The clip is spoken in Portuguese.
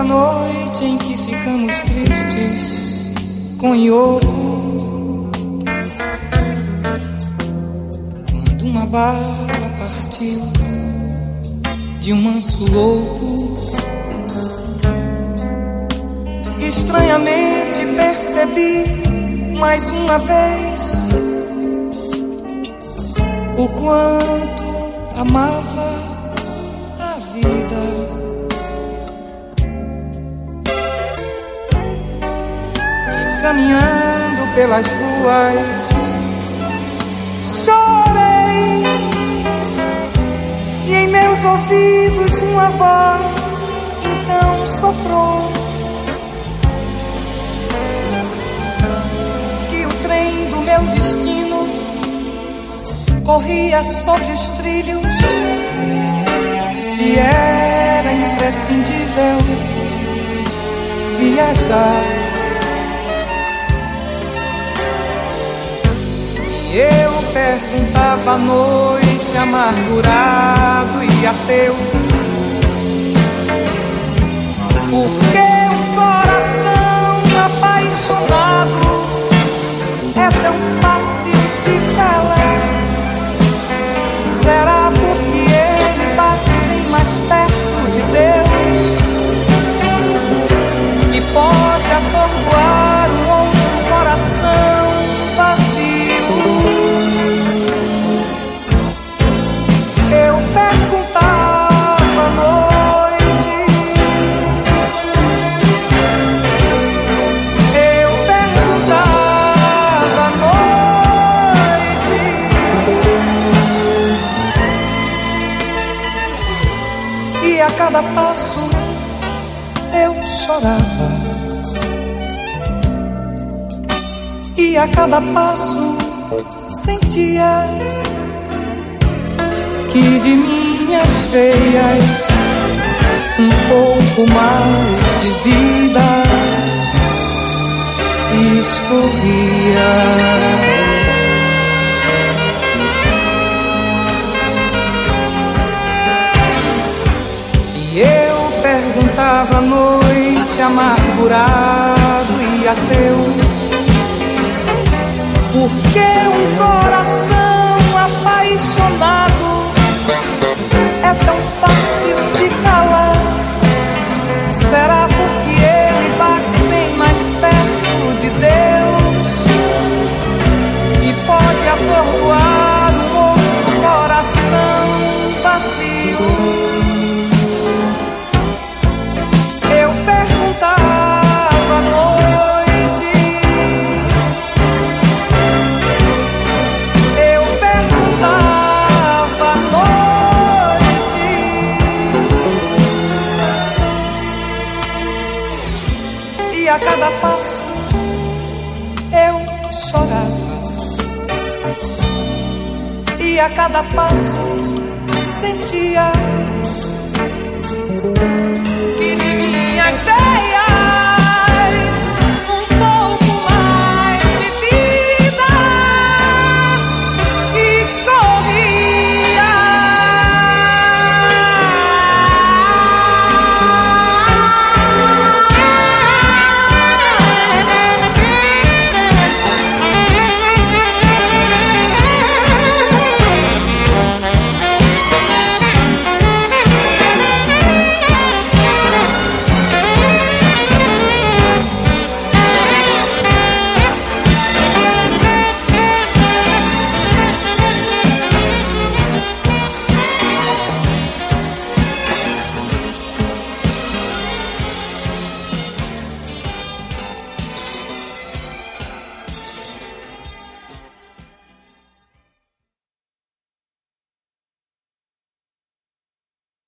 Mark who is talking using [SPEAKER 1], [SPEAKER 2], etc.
[SPEAKER 1] noite em que ficamos tristes com Yoko, quando uma bala partiu de um manso louco, estranhamente percebi mais uma vez o quanto amava a vida. Caminhando pelas ruas, chorei, e em meus ouvidos uma voz então soprou que o trem do meu destino corria sobre os trilhos e era imprescindível viajar. Eu perguntava à noite, amargurado e ateu, por que um coração apaixonado é tão fácil de calar? Será porque ele bate bem mais perto de Deus e pode atordoar um outro coração vazio? Eu perguntava à noite, eu perguntava à noite, e a cada passo eu chorava, e a cada passo sentia que de minhas veias um pouco mais de vida escorria. E eu perguntava à noite, amargurado e ateu, por que um coração apaixonado é tão fácil de calar? Será porque ele bate bem mais perto de Deus e pode atordoar um outro coração vazio? Eu perguntava à noite, eu perguntava à noite, e a cada passo eu chorava, e a cada passo sentia que de minhas veias